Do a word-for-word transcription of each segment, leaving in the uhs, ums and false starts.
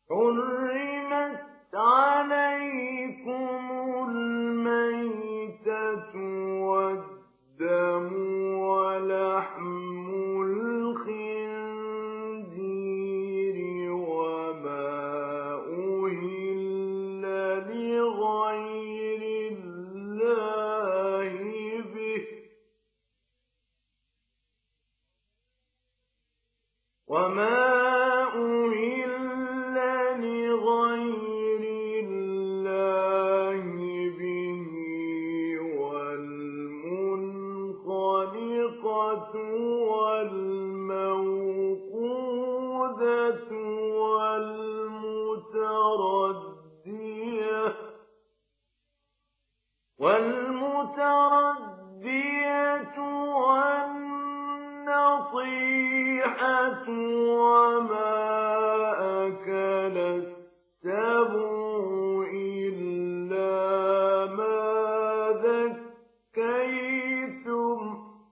حرمت عليكم الميتة والدم ولحم الخنزير وما أهل لغير الله به وما والموقوذة والمتردية والمتردية والنطيحة وما أكل السبع إلا ما ذكيتم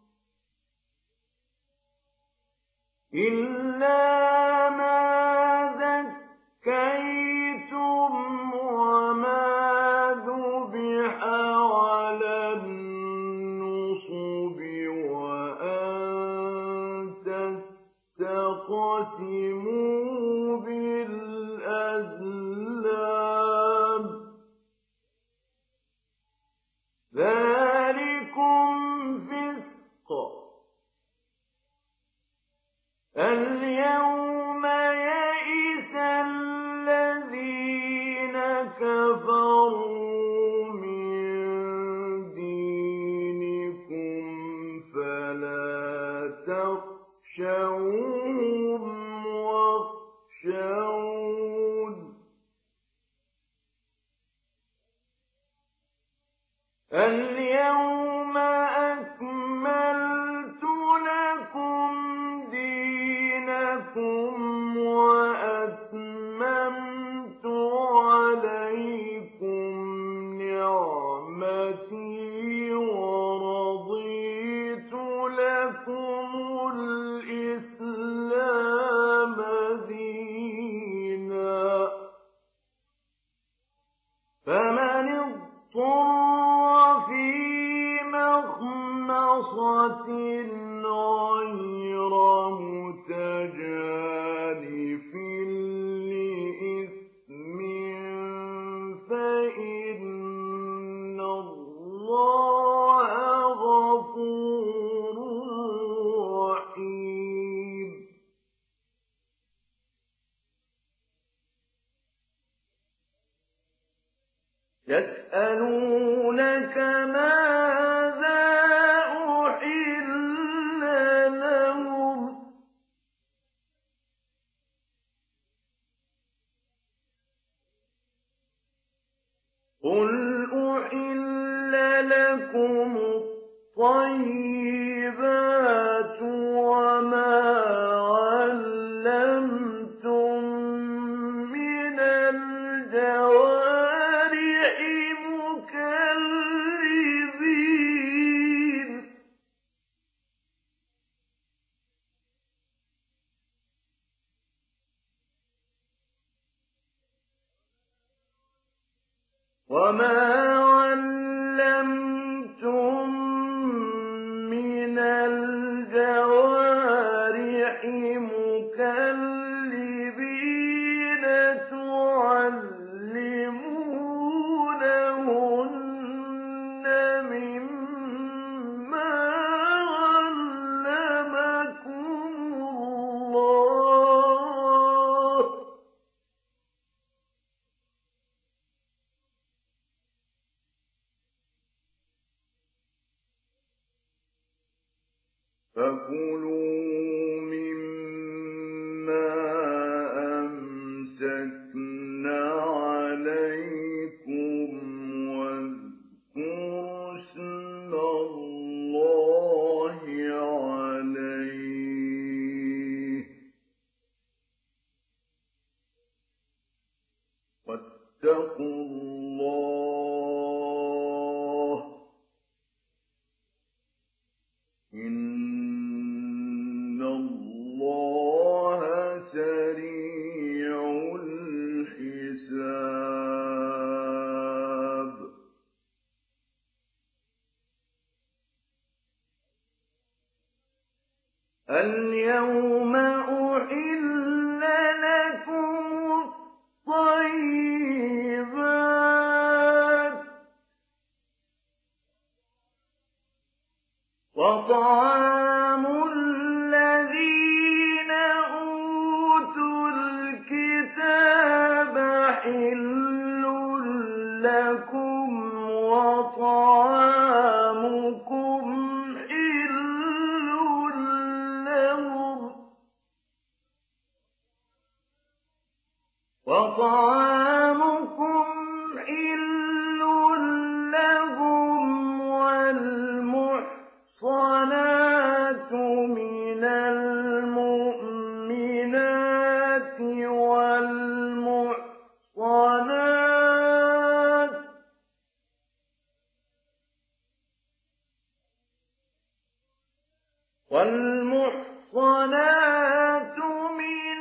إلا ما ذكيتم وما ذبح على النصب وأن تستقسموا بالأزلام ذلكم فسق اليوم يئس الذين كفروا من دينكم فلا تخشوهم واخشون اليوم أكملت لكم دينكم وأتممت عليكم نعمتي ورضيت لكم الإسلام دينا فمن اضطر في مخمصة غير متجانف لإثم فإن الله غفور رحيم يسألونك ماذا أحل لهم قل أحل لكم الطيبات وما علمتم من الجوارح مكلبين وما علمتم من الجوارح مكلبين تعلمونهن مما علمكم الله فكلوا مما أمسكنا عليكم واذكروا اسم الله عليه واتقوا الله إن الله سريع وطعامكم حل لهم والمحصنات من المؤمنات والمحصنات والمحصنات من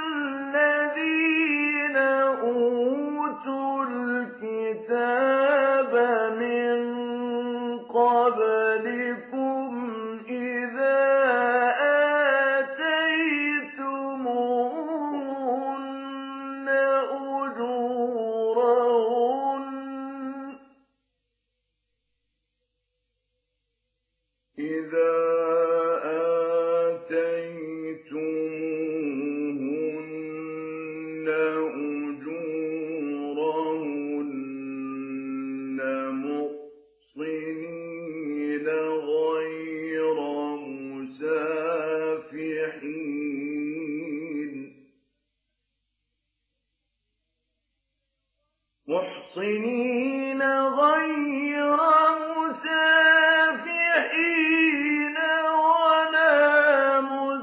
الذين أوتوا الكتاب من قبلكم إذا آتيتموهن أجورهن إذا آتيتموهن أجورهن محصنين غير مسافحين محصنين غير مسافحين ولا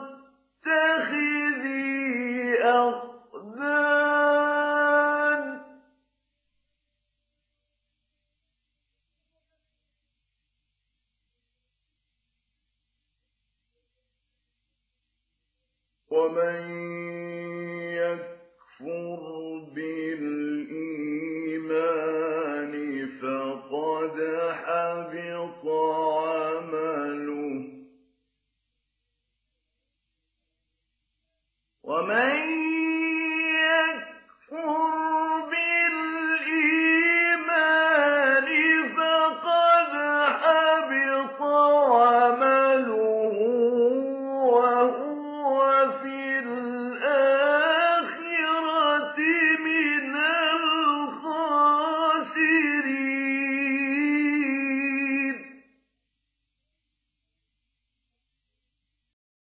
متخذي أخدان ومن يكفر بالإيمان فقد حبط عمله ومن